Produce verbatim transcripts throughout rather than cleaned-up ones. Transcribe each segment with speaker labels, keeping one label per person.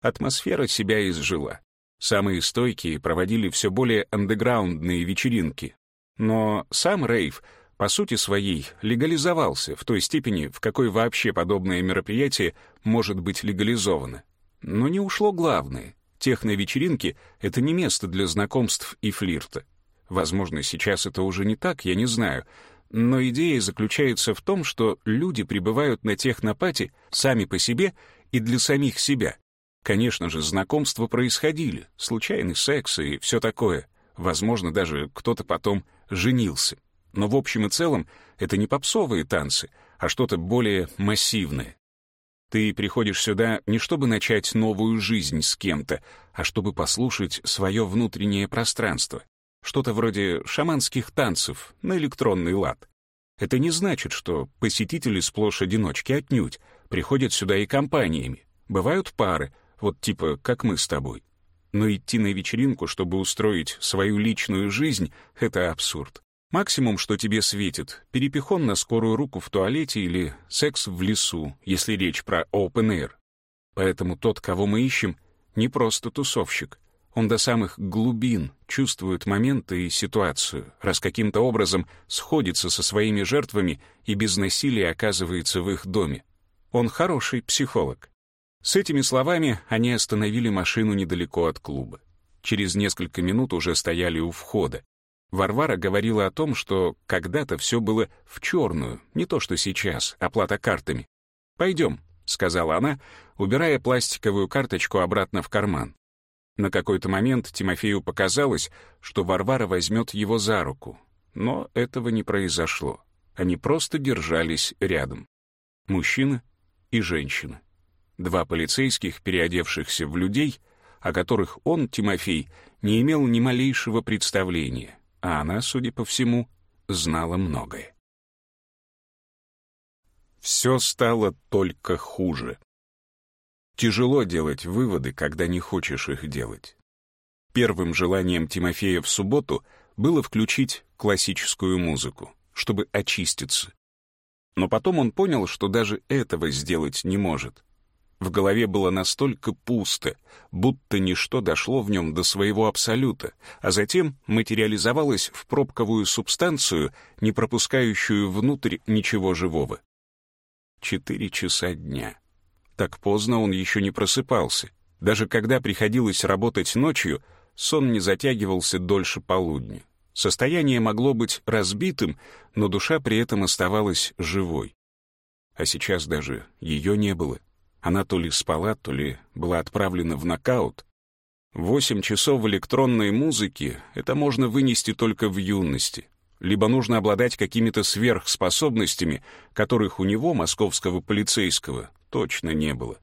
Speaker 1: Атмосфера себя изжила. Самые стойкие проводили все более андеграундные вечеринки. Но сам рейв, по сути своей, легализовался в той степени, в какой вообще подобное мероприятие может быть легализовано. Но не ушло главное. Техно-вечеринки — это не место для знакомств и флирта. Возможно, сейчас это уже не так, я не знаю. Но идея заключается в том, что люди прибывают на технопати сами по себе и для самих себя. Конечно же, знакомства происходили, случайный секс и все такое. Возможно, даже кто-то потом женился. Но в общем и целом это не попсовые танцы, а что-то более массивное. Ты приходишь сюда не чтобы начать новую жизнь с кем-то, а чтобы послушать свое внутреннее пространство. Что-то вроде шаманских танцев на электронный лад. Это не значит, что посетители сплошь одиночки, отнюдь. Приходят сюда и компаниями. Бывают пары, вот типа как мы с тобой. Но идти на вечеринку, чтобы устроить свою личную жизнь, — это абсурд. Максимум, что тебе светит — перепихон на скорую руку в туалете или секс в лесу, если речь про open air. Поэтому тот, кого мы ищем, не просто тусовщик. Он до самых глубин чувствует моменты и ситуацию, раз каким-то образом сходится со своими жертвами и без насилия оказывается в их доме. Он хороший психолог. С этими словами они остановили машину недалеко от клуба. Через несколько минут уже стояли у входа. Варвара говорила о том, что когда-то все было в черную, не то что сейчас, оплата картами. «Пойдем», — сказала она, убирая пластиковую карточку обратно в карман. На какой-то момент Тимофею показалось, что Варвара возьмет его за руку. Но этого не произошло. Они просто держались рядом. Мужчина и женщина. Два полицейских, переодевшихся в людей, о которых он, Тимофей, не имел ни малейшего представления, а она, судя по всему, знала многое. Все стало только хуже. Тяжело делать выводы, когда не хочешь их делать. Первым желанием Тимофея в субботу было включить классическую музыку, чтобы очиститься. Но потом он понял, что даже этого сделать не может. В голове было настолько пусто, будто ничто дошло в нем до своего абсолюта, а затем материализовалось в пробковую субстанцию, не пропускающую внутрь ничего живого. Четыре часа дня. Так поздно он еще не просыпался. Даже когда приходилось работать ночью, сон не затягивался дольше полудня. Состояние могло быть разбитым, но душа при этом оставалась живой. А сейчас даже ее не было. Она то ли спала, то ли была отправлена в нокаут. Восемь часов электронной музыки — это можно вынести только в юности. Либо нужно обладать какими-то сверхспособностями, которых у него, московского полицейского, точно не было.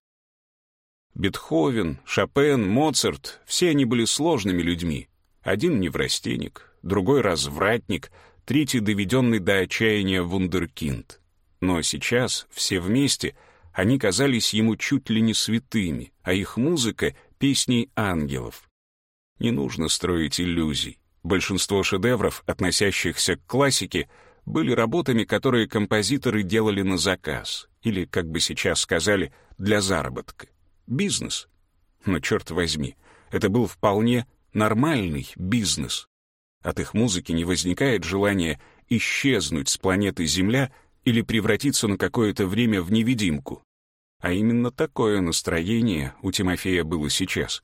Speaker 1: Бетховен, Шопен, Моцарт — все они были сложными людьми. Один неврастенник, другой развратник, третий доведенный до отчаяния вундеркинд. Но сейчас все вместе они казались ему чуть ли не святыми, а их музыка — песней ангелов. Не нужно строить иллюзий. Большинство шедевров, относящихся к классике, были работами, которые композиторы делали на заказ, или, как бы сейчас сказали, для заработка. Бизнес. Но, черт возьми, это был вполне нормальный бизнес. От их музыки не возникает желания исчезнуть с планеты Земля или превратиться на какое-то время в невидимку. А именно такое настроение у Тимофея было сейчас.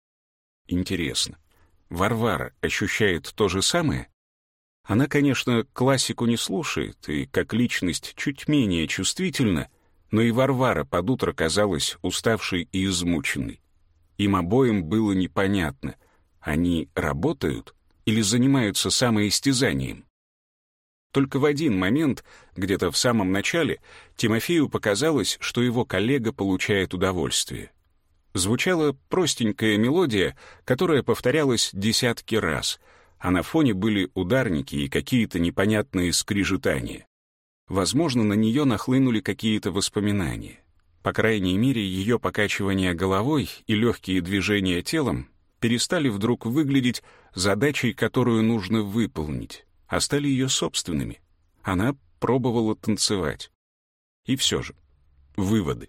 Speaker 1: Интересно, Варвара ощущает то же самое? Она, конечно, классику не слушает и как личность чуть менее чувствительна, но и Варвара под утро казалась уставшей и измученной. Им обоим было непонятно, они работают или занимаются самоистязанием. Только в один момент, где-то в самом начале, Тимофею показалось, что его коллега получает удовольствие. Звучала простенькая мелодия, которая повторялась десятки раз, а на фоне были ударники и какие-то непонятные скрижетания. Возможно, на нее нахлынули какие-то воспоминания. По крайней мере, ее покачивание головой и легкие движения телом перестали вдруг выглядеть задачей, которую нужно выполнить, а стали ее собственными. Она пробовала танцевать. И все же, выводы.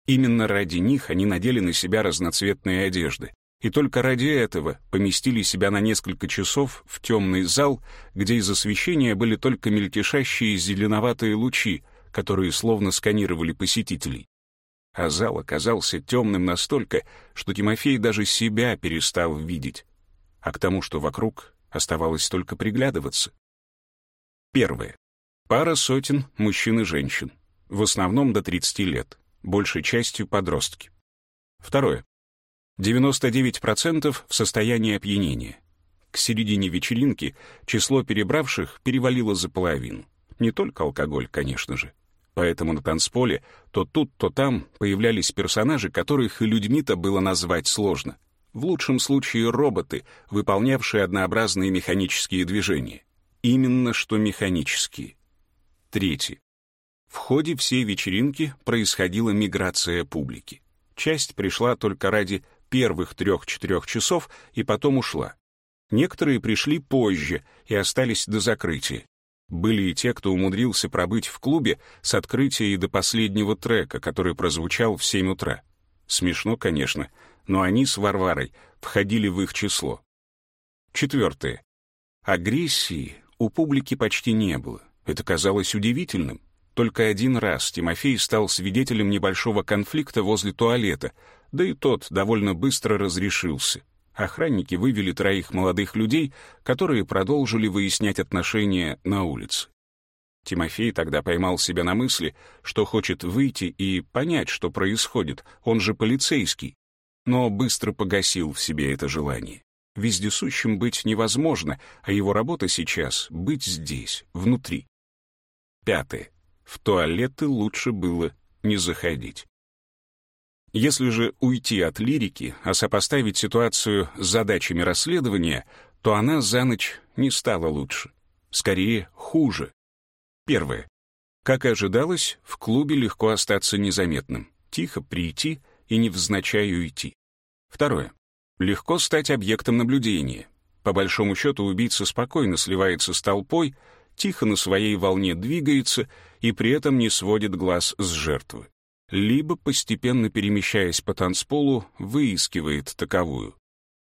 Speaker 1: Именно ради них они надели на себя разноцветные одежды. И только ради этого поместили себя на несколько часов в темный зал, где из освещения были только мельтешащие зеленоватые лучи, которые словно сканировали посетителей. А зал оказался темным настолько, что Тимофей даже себя перестал видеть. А к тому, что вокруг, оставалось только приглядываться. Первое. Пара сотен мужчин и женщин, в основном до тридцати лет, большей частью подростки. Второе. девяносто девять процентов в состоянии опьянения. К середине вечеринки число перебравших перевалило за половину. Не только алкоголь, конечно же. Поэтому на танцполе то тут, то там появлялись персонажи, которых и людьми-то было назвать сложно. В лучшем случае роботы, выполнявшие однообразные механические движения. Именно что механические. Третье. В ходе всей вечеринки происходила миграция публики. Часть пришла только ради первых трех-четырех часов и потом ушла. Некоторые пришли позже и остались до закрытия. Были и те, кто умудрился пробыть в клубе с открытия и до последнего трека, который прозвучал в семь утра. Смешно, конечно, но они с Варварой входили в их число. Четвертое. Агрессии у публики почти не было. Это казалось удивительным. Только один раз Тимофей стал свидетелем небольшого конфликта возле туалета, да и тот довольно быстро разрешился. Охранники вывели троих молодых людей, которые продолжили выяснять отношения на улице. Тимофей тогда поймал себя на мысли, что хочет выйти и понять, что происходит, он же полицейский, но быстро погасил в себе это желание. Вездесущим быть невозможно, а его работа сейчас — быть здесь, внутри. Пятое. В туалеты лучше было не заходить. Если же уйти от лирики, а сопоставить ситуацию с задачами расследования, то она за ночь не стала лучше. Скорее, хуже. Первое. Как и ожидалось, в клубе легко остаться незаметным, тихо прийти и невзначай уйти. Второе. Легко стать объектом наблюдения. По большому счету, убийца спокойно сливается с толпой, тихо на своей волне двигается и при этом не сводит глаз с жертвы. Либо, постепенно перемещаясь по танцполу, выискивает таковую.